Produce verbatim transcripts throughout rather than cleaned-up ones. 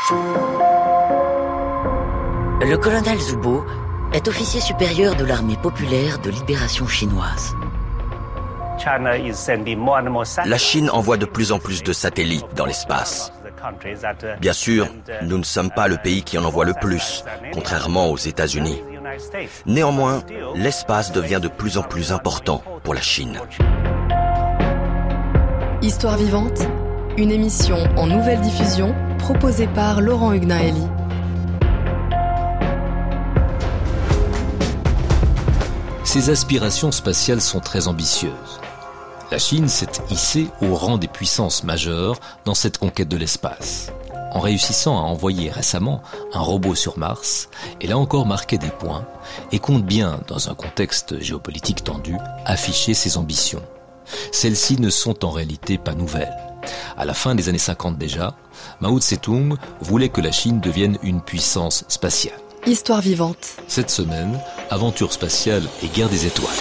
Le colonel Zubo est officier supérieur de l'armée populaire de libération chinoise. La Chine envoie de plus en plus de satellites dans l'espace. Bien sûr, nous ne sommes pas le pays qui en envoie le plus, contrairement aux États-Unis. Néanmoins, l'espace devient de plus en plus important pour la Chine. Histoire vivante, une émission en nouvelle diffusion proposée par Laurent Huguenin-Elie. Ses aspirations spatiales sont très ambitieuses. La Chine s'est hissée au rang des puissances majeures dans cette conquête de l'espace. En réussissant à envoyer récemment un robot sur Mars, elle a encore marqué des points et compte bien, dans un contexte géopolitique tendu, afficher ses ambitions. Celles-ci ne sont en réalité pas nouvelles. À la fin des années cinquante déjà, Mao Tse-tung voulait que la Chine devienne une puissance spatiale. Histoire vivante. Cette semaine, aventure spatiale et guerre des étoiles.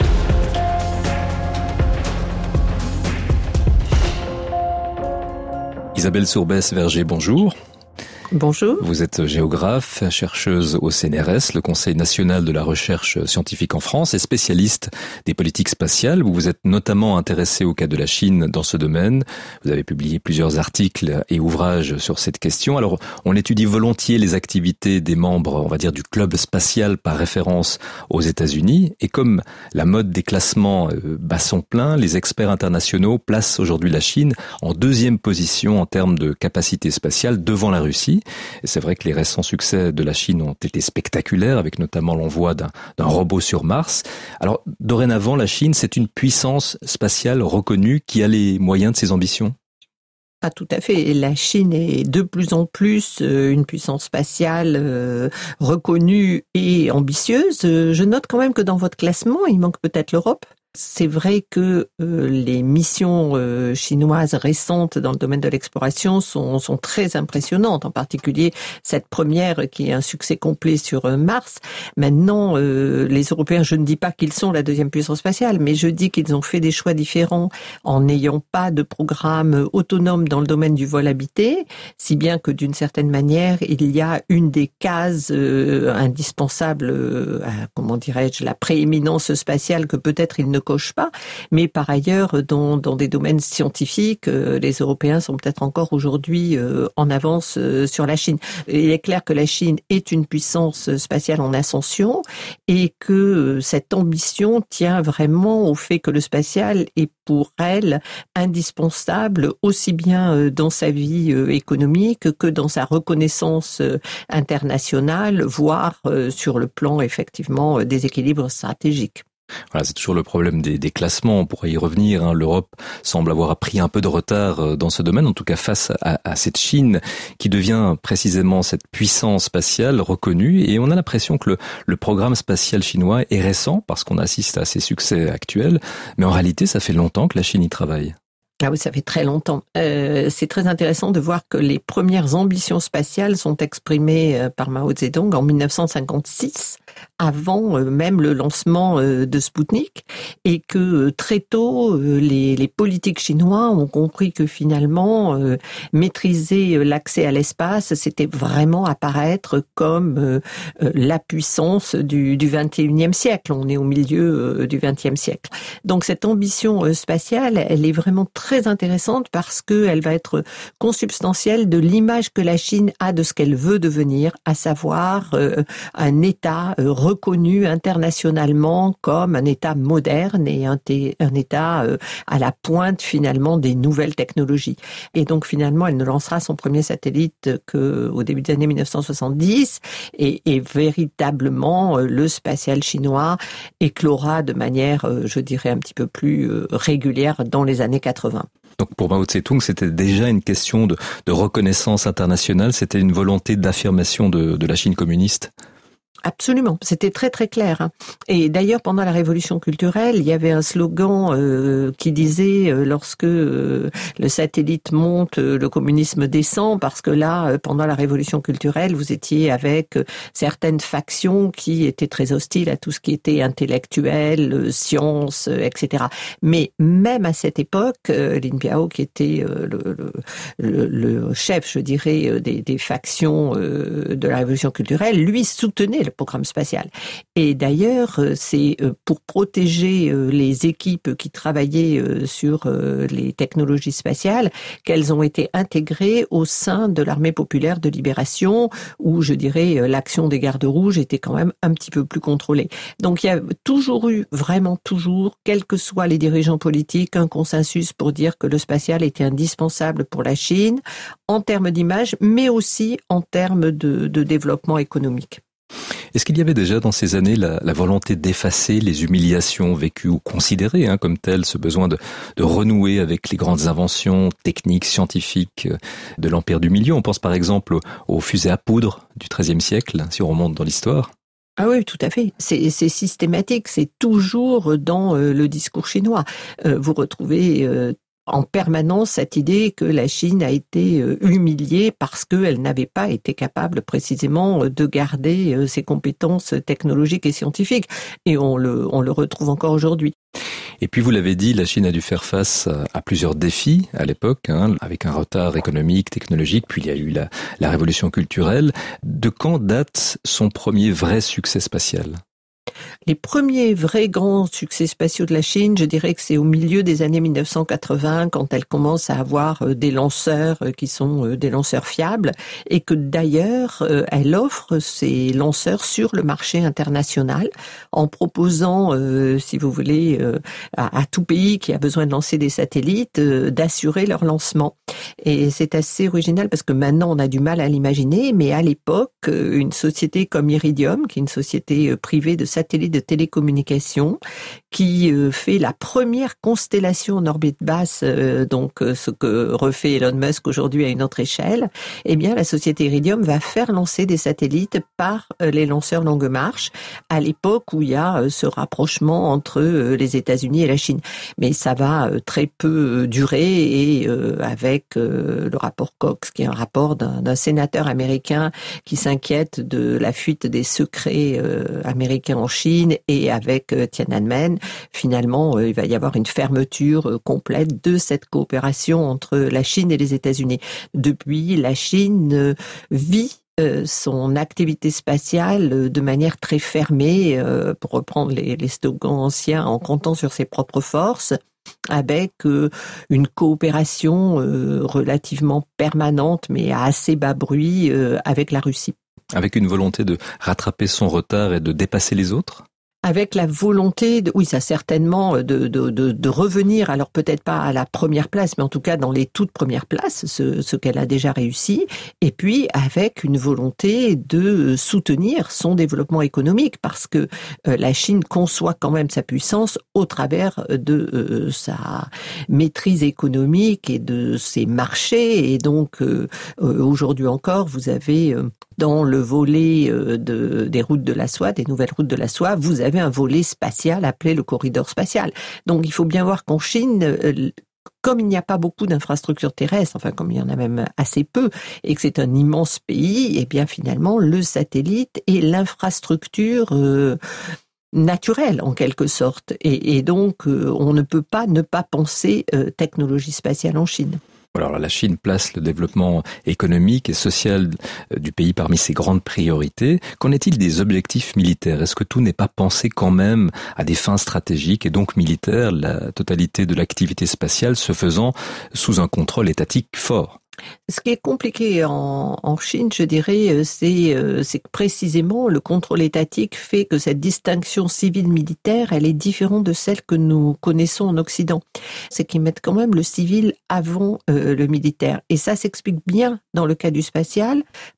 Isabelle Sourbès-Verger, bonjour. Bonjour. Vous êtes géographe, chercheuse au C N R S, le Conseil national de la recherche scientifique en France, et spécialiste des politiques spatiales. Vous vous êtes notamment intéressée au cas de la Chine dans ce domaine. Vous avez publié plusieurs articles et ouvrages sur cette question. Alors, on étudie volontiers les activités des membres, on va dire, du club spatial par référence aux États-Unis. Et comme la mode des classements bat son plein, les experts internationaux placent aujourd'hui la Chine en deuxième position en termes de capacité spatiale devant la Russie. Et c'est vrai que les récents succès de la Chine ont été spectaculaires, avec notamment l'envoi d'un, d'un robot sur Mars. Alors, dorénavant, la Chine, c'est une puissance spatiale reconnue qui a les moyens de ses ambitions? Ah, tout à fait. La Chine est de plus en plus une puissance spatiale euh, reconnue et ambitieuse. Je note quand même que dans votre classement, il manque peut-être l'Europe. C'est vrai que euh, les missions euh, chinoises récentes dans le domaine de l'exploration sont, sont très impressionnantes, en particulier cette première qui est un succès complet sur euh, Mars. Maintenant, euh, les Européens, je ne dis pas qu'ils sont la deuxième puissance spatiale, mais je dis qu'ils ont fait des choix différents en n'ayant pas de programme autonome dans le domaine du vol habité, si bien que d'une certaine manière, il y a une des cases euh, indispensables, euh, à, comment dirais-je, la prééminence spatiale que peut-être ils ne coche pas, mais par ailleurs, dans, dans des domaines scientifiques, euh, les Européens sont peut-être encore aujourd'hui euh, en avance euh, sur la Chine. Il est clair que la Chine est une puissance spatiale en ascension et que euh, cette ambition tient vraiment au fait que le spatial est pour elle indispensable aussi bien euh, dans sa vie euh, économique que dans sa reconnaissance euh, internationale, voire euh, sur le plan effectivement euh, des équilibres stratégiques. Voilà, c'est toujours le problème des, des classements, on pourrait y revenir. Hein. L'Europe semble avoir pris un peu de retard dans ce domaine, en tout cas face à, à cette Chine qui devient précisément cette puissance spatiale reconnue. Et on a l'impression que le, le programme spatial chinois est récent parce qu'on assiste à ses succès actuels. Mais en réalité, ça fait longtemps que la Chine y travaille. Ah oui, ça fait très longtemps. Euh, c'est très intéressant de voir que les premières ambitions spatiales sont exprimées par Mao Zedong en dix-neuf cent cinquante-six, avant euh, même le lancement euh, de Spoutnik, et que euh, très tôt, euh, les, les politiques chinois ont compris que finalement, euh, maîtriser euh, l'accès à l'espace, c'était vraiment apparaître comme euh, euh, la puissance du, du vingt et unième siècle. On est au milieu euh, du vingtième siècle. Donc cette ambition euh, spatiale, elle est vraiment très très intéressante parce qu'elle va être consubstantielle de l'image que la Chine a de ce qu'elle veut devenir, à savoir euh, un État euh, reconnu internationalement comme un État moderne et un, t- un État euh, à la pointe finalement des nouvelles technologies. Et donc finalement, elle ne lancera son premier satellite qu'au début des années dix-neuf cent soixante-dix et, et véritablement euh, le spatial chinois éclora de manière, euh, je dirais, un petit peu plus euh, régulière dans les années quatre-vingts. Donc pour Mao Tse-tung, c'était déjà une question de, de reconnaissance internationale, c'était une volonté d'affirmation de, de la Chine communiste? Absolument, c'était très très clair. Hein. Et d'ailleurs, pendant la Révolution culturelle, il y avait un slogan euh, qui disait euh, lorsque euh, le satellite monte, euh, le communisme descend, parce que là, euh, pendant la Révolution culturelle, vous étiez avec euh, certaines factions qui étaient très hostiles à tout ce qui était intellectuel, euh, science, euh, et cetera. Mais même à cette époque, euh, Lin Biao, qui était euh, le, le, le chef, je dirais, des, des factions euh, de la Révolution culturelle, lui soutenait le programme spatial. Et d'ailleurs, c'est pour protéger les équipes qui travaillaient sur les technologies spatiales qu'elles ont été intégrées au sein de l'armée populaire de libération, où, je dirais, l'action des gardes rouges était quand même un petit peu plus contrôlée. Donc, il y a toujours eu, vraiment toujours, quels que soient les dirigeants politiques, un consensus pour dire que le spatial était indispensable pour la Chine, en termes d'image, mais aussi en termes de, de développement économique. Est-ce qu'il y avait déjà dans ces années la, la volonté d'effacer les humiliations vécues ou considérées hein, comme telles, ce besoin de, de renouer avec les grandes inventions techniques, scientifiques de l'Empire du Milieu? On pense par exemple aux, aux fusées à poudre du treizième siècle, si on remonte dans l'histoire. Ah oui, tout à fait. C'est, c'est systématique, c'est toujours dans euh, le discours chinois. Euh, vous retrouvez euh, en permanence cette idée que la Chine a été humiliée parce qu'elle n'avait pas été capable précisément de garder ses compétences technologiques et scientifiques. Et on le, on le retrouve encore aujourd'hui. Et puis vous l'avez dit, la Chine a dû faire face à plusieurs défis à l'époque, hein, avec un retard économique, technologique, puis il y a eu la, la révolution culturelle. De quand date son premier vrai succès spatial ? Les premiers vrais grands succès spatiaux de la Chine, je dirais que c'est au milieu des années mille neuf cent quatre-vingts, quand elle commence à avoir des lanceurs qui sont des lanceurs fiables, et que d'ailleurs, elle offre ces lanceurs sur le marché international, en proposant, euh, si vous voulez, euh, à, à tout pays qui a besoin de lancer des satellites, euh, d'assurer leur lancement. Et c'est assez original parce que maintenant, on a du mal à l'imaginer, mais à l'époque, une société comme Iridium, qui est une société privée de satellites de télécommunications, qui fait la première constellation en orbite basse, donc ce que refait Elon Musk aujourd'hui à une autre échelle, eh bien la société Iridium va faire lancer des satellites par les lanceurs longue marche, à l'époque où il y a ce rapprochement entre les États-Unis et la Chine. Mais ça va très peu durer, et avec le rapport Cox, qui est un rapport d'un, d'un sénateur américain qui s'inquiète de la fuite des secrets américains en Chine, et avec Tiananmen, finalement, il va y avoir une fermeture complète de cette coopération entre la Chine et les États-Unis. Depuis, la Chine vit son activité spatiale de manière très fermée, pour reprendre les, les slogans anciens, en comptant sur ses propres forces, avec une coopération relativement permanente, mais à assez bas bruit, avec la Russie. Avec une volonté de rattraper son retard et de dépasser les autres ? Avec la volonté, de, oui, ça certainement, de, de, de, de revenir, alors peut-être pas à la première place, mais en tout cas dans les toutes premières places, ce, ce qu'elle a déjà réussi, et puis avec une volonté de soutenir son développement économique, parce que euh, la Chine conçoit quand même sa puissance au travers de euh, sa maîtrise économique et de ses marchés, et donc euh, aujourd'hui encore, vous avez euh, dans le volet euh, de, des routes de la soie, des nouvelles routes de la soie, vous avez un volet spatial appelé le corridor spatial. Donc il faut bien voir qu'en Chine, comme il n'y a pas beaucoup d'infrastructures terrestres, enfin comme il y en a même assez peu, et que c'est un immense pays, et bien finalement le satellite est l'infrastructure euh, naturelle en quelque sorte. Et, et donc euh, on ne peut pas ne pas penser euh, technologie spatiale en Chine. Alors la Chine place le développement économique et social du pays parmi ses grandes priorités. Qu'en est-il des objectifs militaires ? Est-ce que tout n'est pas pensé quand même à des fins stratégiques et donc militaires, la totalité de l'activité spatiale se faisant sous un contrôle étatique fort ? Ce qui est compliqué en, en Chine, je dirais, c'est, c'est que précisément le contrôle étatique fait que cette distinction civile-militaire, elle est différente de celle que nous connaissons en Occident. C'est qu'ils mettent quand même le civil avant euh, le militaire. Et ça s'explique bien dans le cas du spatial,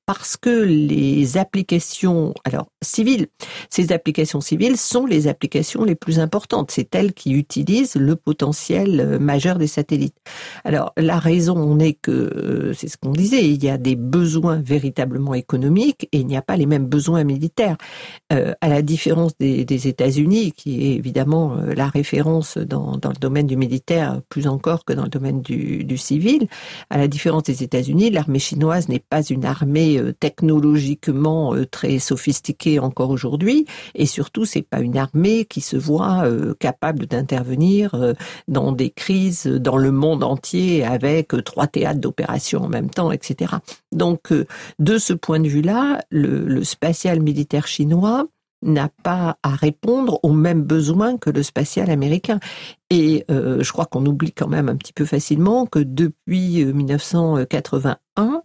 parce que les applications, alors civiles, ces applications civiles sont les applications les plus importantes. C'est elles qui utilisent le potentiel majeur des satellites. Alors la raison en est que, c'est ce qu'on disait, il y a des besoins véritablement économiques et il n'y a pas les mêmes besoins militaires. Euh, à la différence des, des États-Unis, qui est évidemment la référence dans, dans le domaine du militaire, plus encore que dans le domaine du, du civil, à la différence des États-Unis, l'armée chinoise n'est pas une armée technologiquement très sophistiquée encore aujourd'hui, et surtout c'est pas une armée qui se voit euh, capable d'intervenir euh, dans des crises dans le monde entier avec euh, trois théâtres d'opération en même temps, et cetera. Donc euh, de ce point de vue-là, le, le spatial militaire chinois n'a pas à répondre aux mêmes besoins que le spatial américain. Et euh, je crois qu'on oublie quand même un petit peu facilement que depuis mille neuf cent quatre-vingt-un,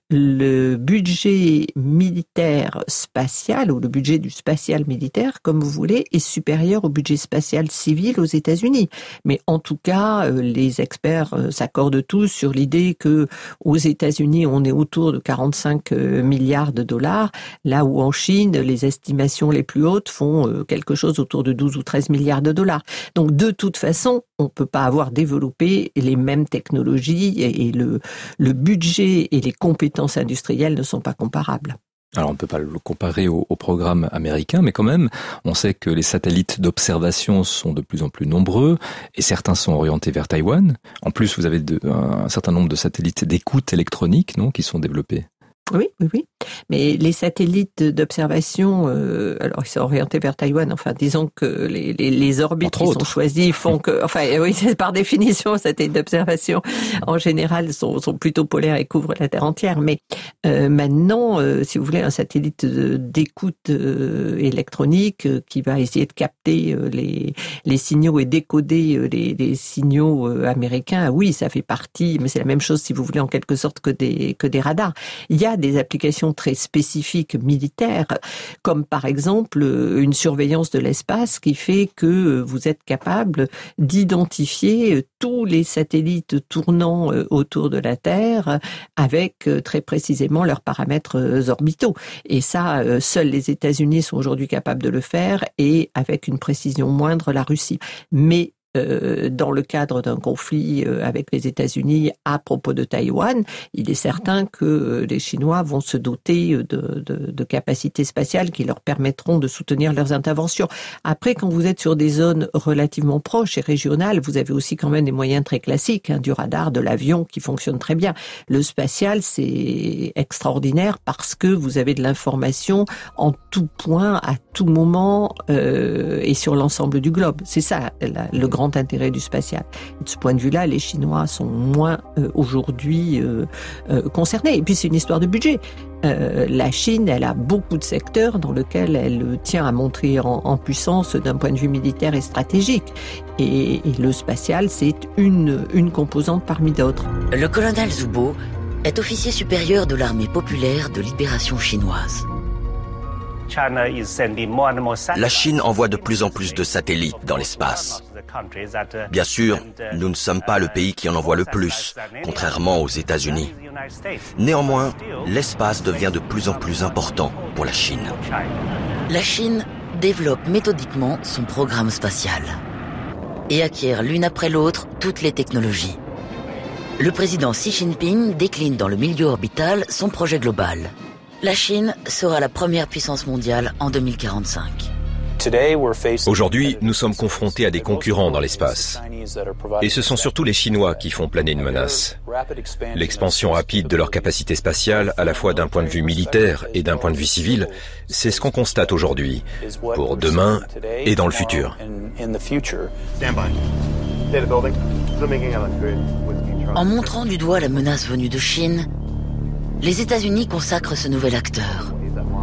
le budget militaire spatial, ou le budget du spatial militaire, comme vous voulez, est supérieur au budget spatial civil aux États-Unis. Mais en tout cas, les experts s'accordent tous sur l'idée que aux États-Unis, on est autour de quarante-cinq milliards de dollars, là où en Chine, les estimations les plus hautes font quelque chose autour de douze ou treize milliards de dollars. Donc de toute façon, on ne peut pas avoir développé les mêmes technologies et le, le budget et les compétences industrielles ne sont pas comparables. Alors on ne peut pas le comparer au, au programme américain, mais quand même, on sait que les satellites d'observation sont de plus en plus nombreux et certains sont orientés vers Taïwan. En plus, vous avez de, un, un certain nombre de satellites d'écoute électronique, non, qui sont développés. Oui, oui, oui. Mais les satellites d'observation, euh, alors ils sont orientés vers Taïwan. Enfin, disons que les, les, les orbites Entre qui autres. sont choisies font que, enfin, oui, c'est par définition, satellites d'observation en général sont, sont plutôt polaires et couvrent la Terre entière. Mais euh, maintenant, euh, si vous voulez, un satellite d'écoute euh, électronique euh, qui va essayer de capter euh, les, les signaux et décoder euh, les, les signaux euh, américains, oui, ça fait partie. Mais c'est la même chose, si vous voulez, en quelque sorte que des que des radars. Il y a des applications très spécifiques militaires, comme par exemple une surveillance de l'espace qui fait que vous êtes capable d'identifier tous les satellites tournant autour de la Terre avec très précisément leurs paramètres orbitaux. Et ça, seuls les États-Unis sont aujourd'hui capables de le faire et avec une précision moindre la Russie. Mais Euh, dans le cadre d'un conflit euh, avec les États-Unis à propos de Taïwan, il est certain que euh, les Chinois vont se doter de, de, de capacités spatiales qui leur permettront de soutenir leurs interventions. Après, quand vous êtes sur des zones relativement proches et régionales, vous avez aussi quand même des moyens très classiques, hein, du radar, de l'avion qui fonctionne très bien. Le spatial, c'est extraordinaire parce que vous avez de l'information en tout point, à tout moment euh, et sur l'ensemble du globe. C'est ça, la, le grand grand intérêt du spatial. De ce point de vue-là, les Chinois sont moins euh, aujourd'hui euh, euh, concernés. Et puis c'est une histoire de budget. Euh, la Chine, elle a beaucoup de secteurs dans lesquels elle tient à monter en, en puissance d'un point de vue militaire et stratégique. Et, et le spatial, c'est une, une composante parmi d'autres. Le colonel Zhubo est officier supérieur de l'armée populaire de libération chinoise. La Chine envoie de plus en plus de satellites dans l'espace. Bien sûr, nous ne sommes pas le pays qui en envoie le plus, contrairement aux États-Unis. Néanmoins, l'espace devient de plus en plus important pour la Chine. La Chine développe méthodiquement son programme spatial et acquiert l'une après l'autre toutes les technologies. Le président Xi Jinping décline dans le milieu orbital son projet global. La Chine sera la première puissance mondiale en deux mille quarante-cinq. Aujourd'hui, nous sommes confrontés à des concurrents dans l'espace. Et ce sont surtout les Chinois qui font planer une menace. L'expansion rapide de leur capacité spatiale, à la fois d'un point de vue militaire et d'un point de vue civil, c'est ce qu'on constate aujourd'hui, pour demain et dans le futur. En montrant du doigt la menace venue de Chine, les États-Unis consacrent ce nouvel acteur.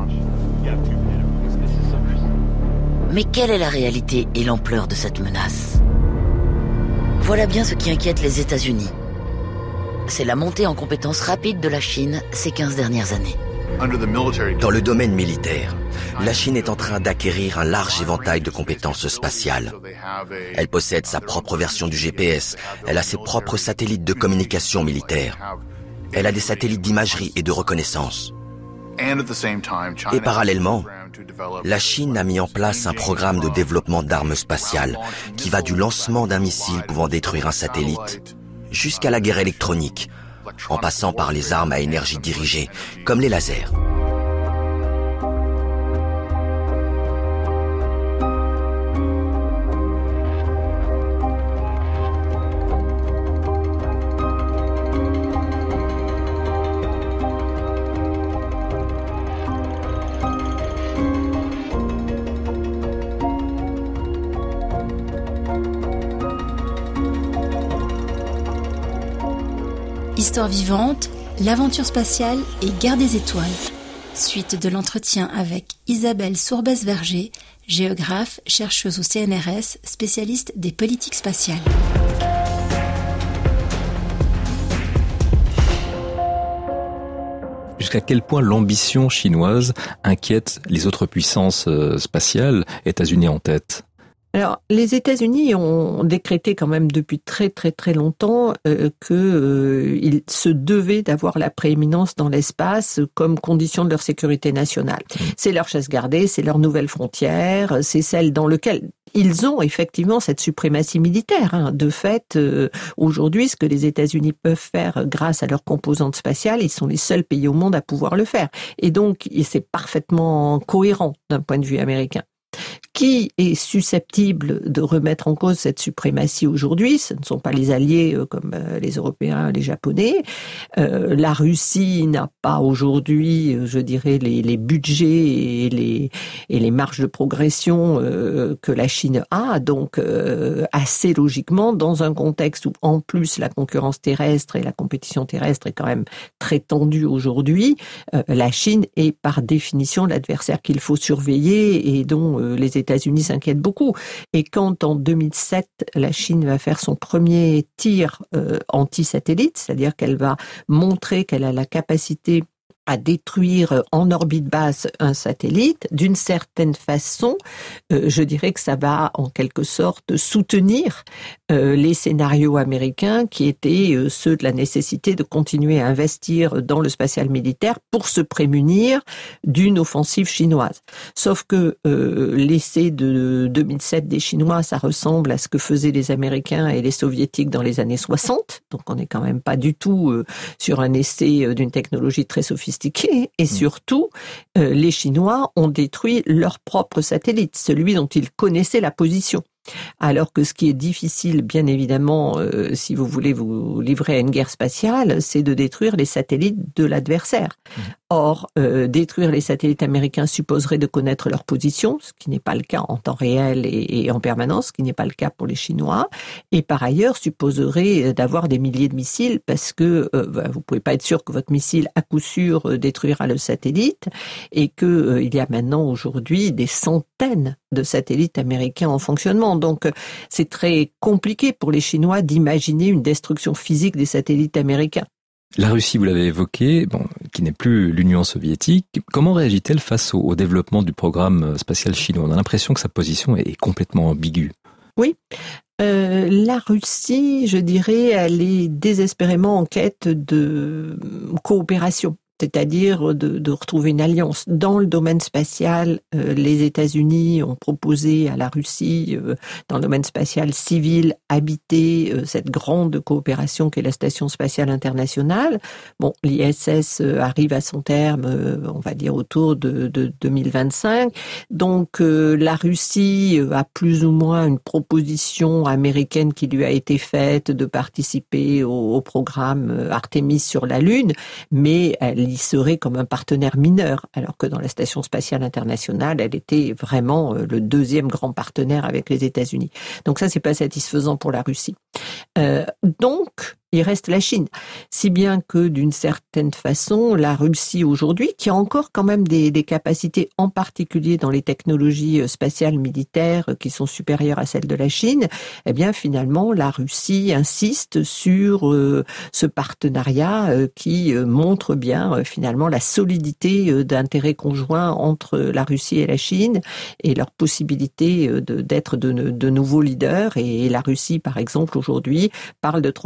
Mais quelle est la réalité et l'ampleur de cette menace? Voilà bien ce qui inquiète les États-Unis. C'est la montée en compétences rapide de la Chine ces quinze dernières années. Dans le domaine militaire, la Chine est en train d'acquérir un large éventail de compétences spatiales. Elle possède sa propre version du G P S, elle a ses propres satellites de communication militaire. Elle a des satellites d'imagerie et de reconnaissance. Et parallèlement, la Chine a mis en place un programme de développement d'armes spatiales qui va du lancement d'un missile pouvant détruire un satellite jusqu'à la guerre électronique, en passant par les armes à énergie dirigée, comme les lasers. Histoire vivante, l'aventure spatiale et guerre des étoiles. Suite de l'entretien avec Isabelle Sourbès-Verger, géographe, chercheuse au C N R S, spécialiste des politiques spatiales. Jusqu'à quel point l'ambition chinoise inquiète les autres puissances spatiales, États-Unis en tête ? Alors, les États-Unis ont décrété quand même depuis très très très longtemps euh, que euh, ils se devaient d'avoir la prééminence dans l'espace comme condition de leur sécurité nationale. Mmh. C'est leur chasse gardée, c'est leur nouvelle frontière, c'est celle dans laquelle ils ont effectivement cette suprématie militaire. Hein. De fait, euh, aujourd'hui, ce que les États-Unis peuvent faire grâce à leurs composantes spatiales, ils sont les seuls pays au monde à pouvoir le faire. Et donc, c'est parfaitement cohérent d'un point de vue américain. Qui est susceptible de remettre en cause cette suprématie aujourd'hui? Ce ne sont pas les alliés euh, comme euh, les Européens, les Japonais. Euh, la Russie n'a pas aujourd'hui, euh, je dirais, les, les budgets et les, et les marges de progression euh, que la Chine a. Donc, euh, assez logiquement, dans un contexte où, en plus, la concurrence terrestre et la compétition terrestre est quand même très tendue aujourd'hui, euh, la Chine est par définition l'adversaire qu'il faut surveiller et dont euh, les États-Unis s'inquiètent beaucoup. Et quand en deux mille sept, la Chine va faire son premier tir euh, anti-satellite, c'est-à-dire qu'elle va montrer qu'elle a la capacité à détruire en orbite basse un satellite, d'une certaine façon, euh, je dirais que ça va en quelque sorte soutenir euh, les scénarios américains qui étaient euh, ceux de la nécessité de continuer à investir dans le spatial militaire pour se prémunir d'une offensive chinoise. Sauf que euh, l'essai de deux mille sept des Chinois, ça ressemble à ce que faisaient les Américains et les Soviétiques dans les années soixante, donc on n'est quand même pas du tout euh, sur un essai euh, d'une technologie très sophistiquée. Et surtout, euh, les Chinois ont détruit leur propre satellite, celui dont ils connaissaient la position. Alors que ce qui est difficile, bien évidemment, euh, si vous voulez vous livrer à une guerre spatiale, c'est de détruire les satellites de l'adversaire. Mmh. Or, euh, détruire les satellites américains supposerait de connaître leur position, ce qui n'est pas le cas en temps réel et, et en permanence, ce qui n'est pas le cas pour les Chinois. Et par ailleurs, supposerait d'avoir des milliers de missiles parce que euh, bah, vous pouvez pas être sûr que votre missile, à coup sûr, euh, détruira le satellite et que euh, il y a maintenant aujourd'hui des centaines de satellites américains en fonctionnement. Donc, c'est très compliqué pour les Chinois d'imaginer une destruction physique des satellites américains. La Russie, vous l'avez évoqué, bon, qui n'est plus l'Union soviétique. Comment réagit-elle face au, au développement du programme spatial chinois? On a l'impression que sa position est complètement ambiguë. Oui. Euh, la Russie, je dirais, elle est désespérément en quête de coopération. C'est-à-dire de, de retrouver une alliance. Dans le domaine spatial, euh, les États-Unis ont proposé à la Russie, euh, dans le domaine spatial civil, habité, euh, cette grande coopération qu'est la Station spatiale internationale. Bon, l'I S S euh, arrive à son terme, euh, on va dire autour de, de deux mille vingt-cinq. Donc, euh, la Russie a plus ou moins une proposition américaine qui lui a été faite de participer au, au programme Artemis sur la Lune, mais elle y serait comme un partenaire mineur, alors que dans la Station spatiale internationale, elle était vraiment le deuxième grand partenaire avec les États-Unis. Donc ça, c'est pas satisfaisant pour la Russie. Euh, donc, il reste la Chine. Si bien que, d'une certaine façon, la Russie aujourd'hui, qui a encore quand même des, des capacités, en particulier dans les technologies spatiales militaires qui sont supérieures à celles de la Chine, eh bien, finalement, la Russie insiste sur euh, ce partenariat euh, qui euh, montre bien, euh, finalement, la solidité euh, d'intérêts conjoints entre la Russie et la Chine et leur possibilité euh, de, d'être de, de nouveaux leaders. Et la Russie, par exemple, aujourd'hui, parle de transmettre des technologies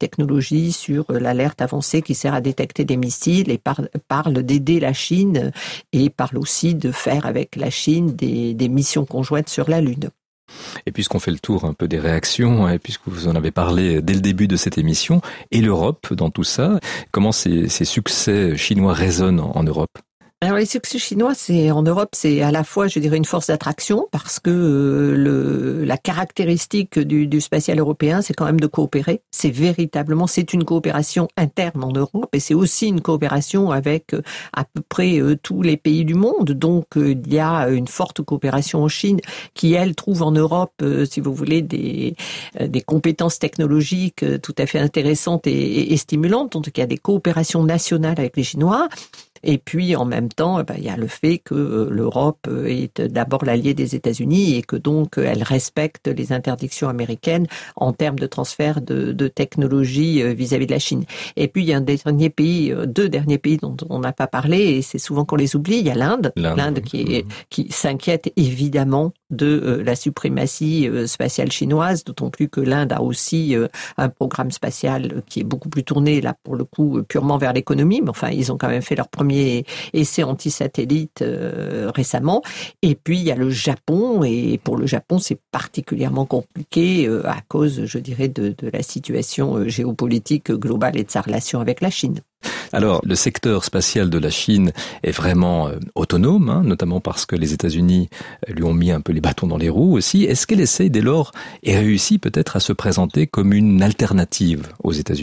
technologie sur l'alerte avancée qui sert à détecter des missiles et par, parle d'aider la Chine et parle aussi de faire avec la Chine des, des missions conjointes sur la Lune. Et puisqu'on fait le tour un peu des réactions, et puisque vous en avez parlé dès le début de cette émission, et l'Europe dans tout ça, comment ces, ces succès chinois résonnent en, en Europe ? Alors les succès chinois, c'est en Europe, c'est à la fois, je dirais, une force d'attraction parce que euh, le, la caractéristique du, du spatial européen, c'est quand même de coopérer. C'est véritablement, c'est une coopération interne en Europe et c'est aussi une coopération avec euh, à peu près euh, tous les pays du monde. Donc euh, il y a une forte coopération en Chine qui, elle, trouve en Europe, euh, si vous voulez, des, euh, des compétences technologiques euh, tout à fait intéressantes et, et, et stimulantes. Donc il y a des coopérations nationales avec les Chinois. Et puis, en même temps, ben, il y a le fait que l'Europe est d'abord l'allié des États-Unis et que donc elle respecte les interdictions américaines en termes de transfert de, de technologie vis-à-vis de la Chine. Et puis, il y a un dernier pays, deux derniers pays dont on n'a pas parlé et c'est souvent qu'on les oublie. Il y a l'Inde, l'Inde, l'Inde qui, est, qui s'inquiète évidemment de la suprématie spatiale chinoise, d'autant plus que l'Inde a aussi un programme spatial qui est beaucoup plus tourné, là, pour le coup, purement vers l'économie. Mais enfin, ils ont quand même fait leur premier essai anti-satellite euh, récemment. Et puis, il y a le Japon. Et pour le Japon, c'est particulièrement compliqué euh, à cause, je dirais, de, de la situation géopolitique globale et de sa relation avec la Chine. Alors, le secteur spatial de la Chine est vraiment euh, autonome, hein, notamment parce que les États-Unis lui ont mis un peu les bâtons dans les roues aussi. Est-ce qu'elle essaye dès lors et réussit peut-être à se présenter comme une alternative aux États-Unis ?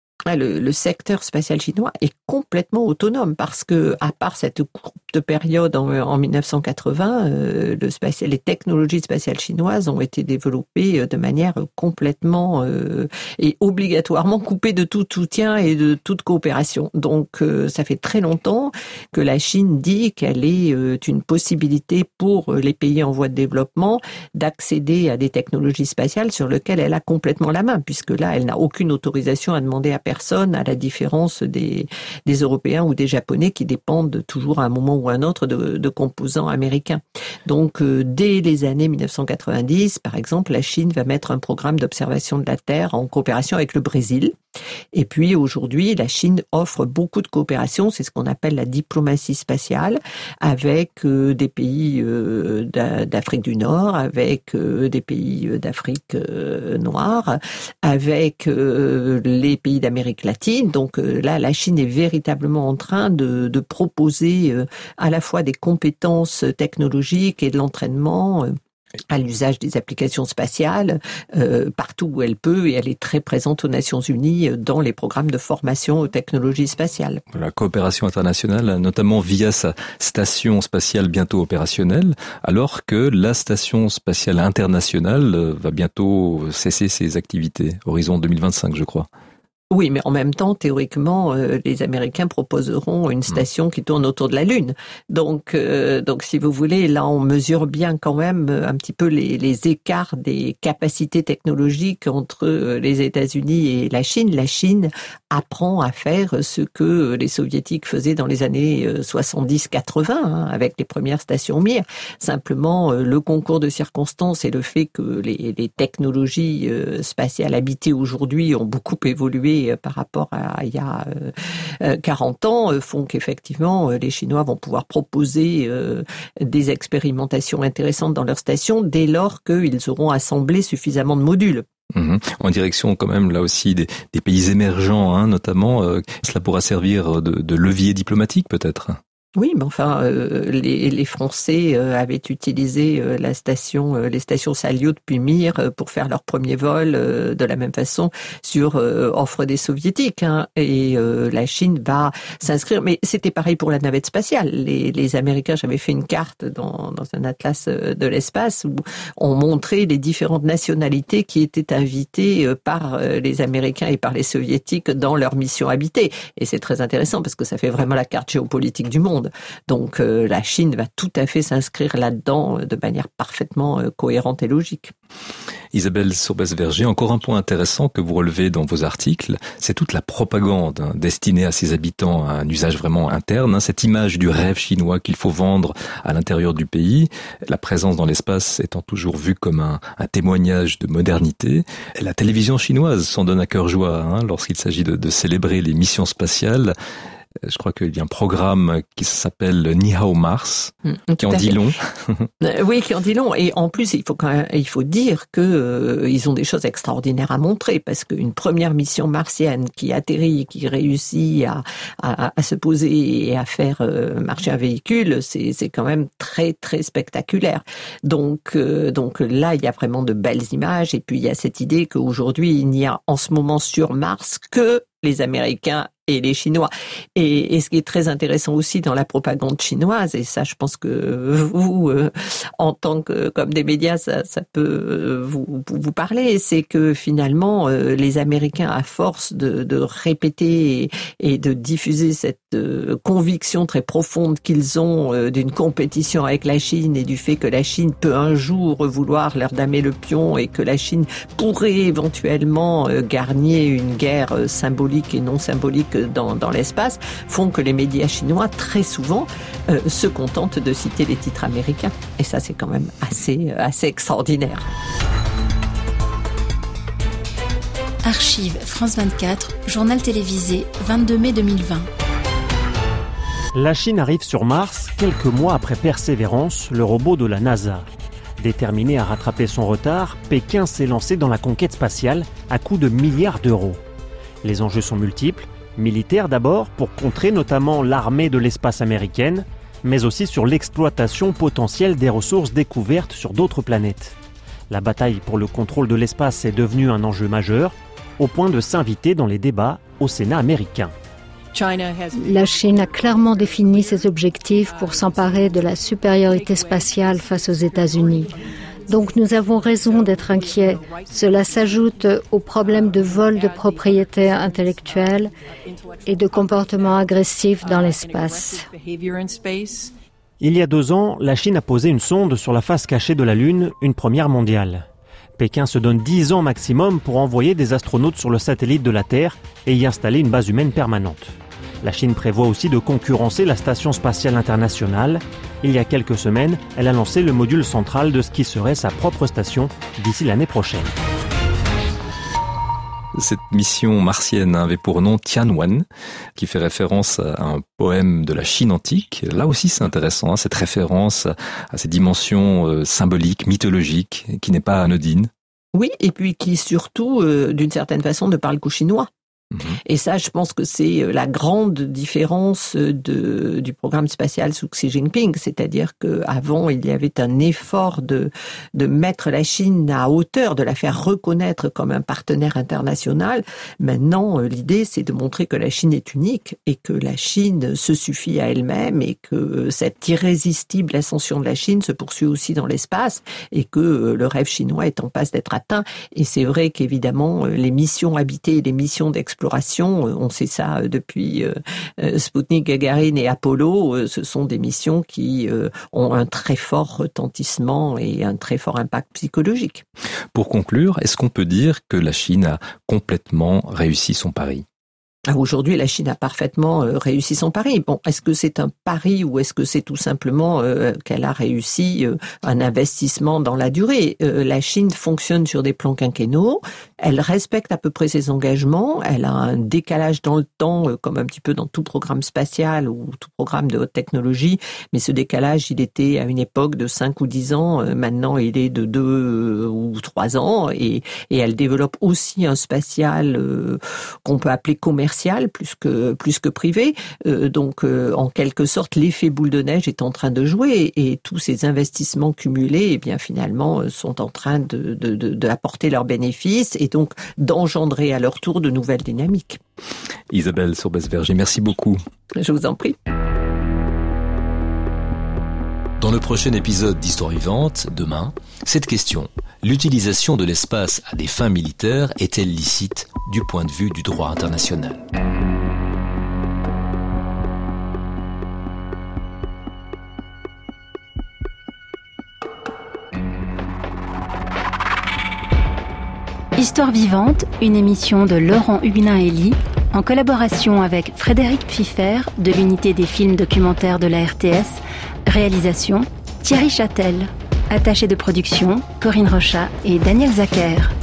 Le, le secteur spatial chinois est complètement autonome parce que, à part cette courte période en, en mille neuf cent quatre-vingts, euh, le spatial, les technologies spatiales chinoises ont été développées de manière complètement euh, et obligatoirement coupée de tout soutien et de toute coopération. Donc, euh, ça fait très longtemps que la Chine dit qu'elle est euh, une possibilité pour les pays en voie de développement d'accéder à des technologies spatiales sur lesquelles elle a complètement la main, puisque là, elle n'a aucune autorisation à demander à personne, à la différence des, des Européens ou des Japonais qui dépendent toujours à un moment ou à un autre de, de composants américains. Donc, euh, dès les années mille neuf cent quatre-vingt-dix, par exemple, la Chine va mettre un programme d'observation de la Terre en coopération avec le Brésil. Et puis, aujourd'hui, la Chine offre beaucoup de coopération, c'est ce qu'on appelle la diplomatie spatiale, avec euh, des pays euh, d'Afrique du Nord, avec euh, des pays d'Afrique euh, noire, avec euh, les pays d'Amérique latine. Donc euh, là, la Chine est véritablement en train de, de proposer euh, à la fois des compétences technologiques et de l'entraînement euh, à l'usage des applications spatiales euh, partout où elle peut, et elle est très présente aux Nations Unies dans les programmes de formation aux technologies spatiales. La coopération internationale, notamment via sa station spatiale bientôt opérationnelle, alors que la station spatiale internationale va bientôt cesser ses activités, horizon deux mille vingt-cinq, je crois. Oui, mais en même temps, théoriquement, euh, les Américains proposeront une station qui tourne autour de la Lune. Donc, euh, donc, si vous voulez, là, on mesure bien quand même un petit peu les, les écarts des capacités technologiques entre les États-Unis et la Chine. La Chine apprend à faire ce que les Soviétiques faisaient dans les années soixante-dix quatre-vingts, hein, avec les premières stations Mir. Simplement, le concours de circonstances et le fait que les, les technologies spatiales habitées aujourd'hui ont beaucoup évolué par rapport à il y a quarante ans, font qu'effectivement les Chinois vont pouvoir proposer des expérimentations intéressantes dans leurs stations dès lors qu'ils auront assemblé suffisamment de modules. Mmh. En direction quand même là aussi des, des pays émergents, hein, notamment, euh, cela pourra servir de, de levier diplomatique peut-être. Oui, mais enfin, euh, les, les Français euh, avaient utilisé euh, la station, euh, les stations Salyut puis Mir euh, pour faire leur premier vol euh, de la même façon sur euh, offre des Soviétiques. Hein, et euh, la Chine va s'inscrire. Mais c'était pareil pour la navette spatiale. Les, les Américains, j'avais fait une carte dans, dans un atlas de l'espace où on montrait les différentes nationalités qui étaient invitées euh, par euh, les Américains et par les Soviétiques dans leur mission habitée. Et c'est très intéressant parce que ça fait vraiment la carte géopolitique du monde. monde. Donc euh, la Chine va tout à fait s'inscrire là-dedans de manière parfaitement euh, cohérente et logique. Isabelle Sorbès-Verger, encore un point intéressant que vous relevez dans vos articles, c'est toute la propagande hein, destinée à ses habitants à un usage vraiment interne, hein, cette image du rêve chinois qu'il faut vendre à l'intérieur du pays, la présence dans l'espace étant toujours vue comme un, un témoignage de modernité. La télévision chinoise s'en donne à cœur joie hein, lorsqu'il s'agit de, de célébrer les missions spatiales. Je crois qu'il y a un programme qui s'appelle Ni Hao Mars, mmh, qui en dit long. Oui, qui en dit long. Et en plus, il faut quand même, il faut dire que euh, ils ont des choses extraordinaires à montrer, parce qu'une première mission martienne qui atterrit, qui réussit à, à, à se poser et à faire euh, marcher un véhicule, c'est, c'est quand même très très spectaculaire. Donc, euh, donc là, il y a vraiment de belles images. Et puis il y a cette idée qu'aujourd'hui, il n'y a en ce moment sur Mars que les Américains et les Chinois. Et, et ce qui est très intéressant aussi dans la propagande chinoise, et ça je pense que vous, euh, en tant que comme des médias, ça, ça peut vous, vous parler, c'est que finalement euh, les Américains, à force de, de répéter et, et de diffuser cette euh, conviction très profonde qu'ils ont euh, d'une compétition avec la Chine et du fait que la Chine peut un jour vouloir leur damer le pion et que la Chine pourrait éventuellement euh, gagner une guerre euh, symbolique et non symbolique Dans, dans l'espace, font que les médias chinois, très souvent, euh, se contentent de citer les titres américains. Et ça, c'est quand même assez, assez extraordinaire. Archives France vingt-quatre, journal télévisé, vingt-deux mai deux mille vingt. La Chine arrive sur Mars quelques mois après Persévérance, le robot de la NASA. Déterminé à rattraper son retard, Pékin s'est lancé dans la conquête spatiale à coups de milliards d'euros. Les enjeux sont multiples. Militaire d'abord, pour contrer notamment l'armée de l'espace américaine, mais aussi sur l'exploitation potentielle des ressources découvertes sur d'autres planètes. La bataille pour le contrôle de l'espace est devenue un enjeu majeur, au point de s'inviter dans les débats au Sénat américain. La Chine a clairement défini ses objectifs pour s'emparer de la supériorité spatiale face aux États-Unis. Donc nous avons raison d'être inquiets. Cela s'ajoute aux problèmes de vol de propriété intellectuelle et de comportements agressifs dans l'espace. Il y a deux ans, la Chine a posé une sonde sur la face cachée de la Lune, une première mondiale. Pékin se donne dix ans maximum pour envoyer des astronautes sur le satellite de la Terre et y installer une base humaine permanente. La Chine prévoit aussi de concurrencer la Station spatiale internationale. Il y a quelques semaines, elle a lancé le module central de ce qui serait sa propre station d'ici l'année prochaine. Cette mission martienne avait pour nom Tianwen, qui fait référence à un poème de la Chine antique. Là aussi, c'est intéressant, hein, cette référence à ces dimensions euh, symboliques, mythologiques, qui n'est pas anodine. Oui, et puis qui surtout, euh, d'une certaine façon, ne parle qu'aux Chinois. Et ça, je pense que c'est la grande différence de, du programme spatial sous Xi Jinping, c'est-à-dire qu'avant, il y avait un effort de, de mettre la Chine à hauteur, de la faire reconnaître comme un partenaire international. Maintenant, l'idée, c'est de montrer que la Chine est unique et que la Chine se suffit à elle-même et que cette irrésistible ascension de la Chine se poursuit aussi dans l'espace et que le rêve chinois est en passe d'être atteint. Et c'est vrai qu'évidemment, les missions habitées et les missions d'exploration, on sait ça depuis Sputnik, Gagarine et Apollo, ce sont des missions qui ont un très fort retentissement et un très fort impact psychologique. Pour conclure, est-ce qu'on peut dire que la Chine a complètement réussi son pari ? Aujourd'hui, la Chine a parfaitement euh, réussi son pari. Bon, est-ce que c'est un pari ou est-ce que c'est tout simplement euh, qu'elle a réussi euh, un investissement dans la durée ? euh, La Chine fonctionne sur des plans quinquennaux, elle respecte à peu près ses engagements, elle a un décalage dans le temps, euh, comme un petit peu dans tout programme spatial ou tout programme de haute technologie, mais ce décalage, il était à une époque de cinq ou dix ans, euh, maintenant il est de deux euh, ou trois ans, et, et elle développe aussi un spatial euh, qu'on peut appeler commercial, plus que plus que privé. Euh, donc, euh, en quelque sorte, l'effet boule de neige est en train de jouer et, et tous ces investissements cumulés, eh bien, finalement, sont en train de, de, de, de apporter leurs bénéfices et donc d'engendrer à leur tour de nouvelles dynamiques. Isabelle Sorbès-Verger, merci beaucoup. Je vous en prie. Dans le prochain épisode d'Histoire vivante, demain, cette question. L'utilisation de l'espace à des fins militaires est-elle licite du point de vue du droit international ? Histoire vivante, une émission de Laurent Huguenin-Elie, en collaboration avec Frédéric Pfiffer de l'unité des films documentaires de la R T S, réalisation Thierry Châtel, attaché de production Corinne Rochat et Daniel Zacher.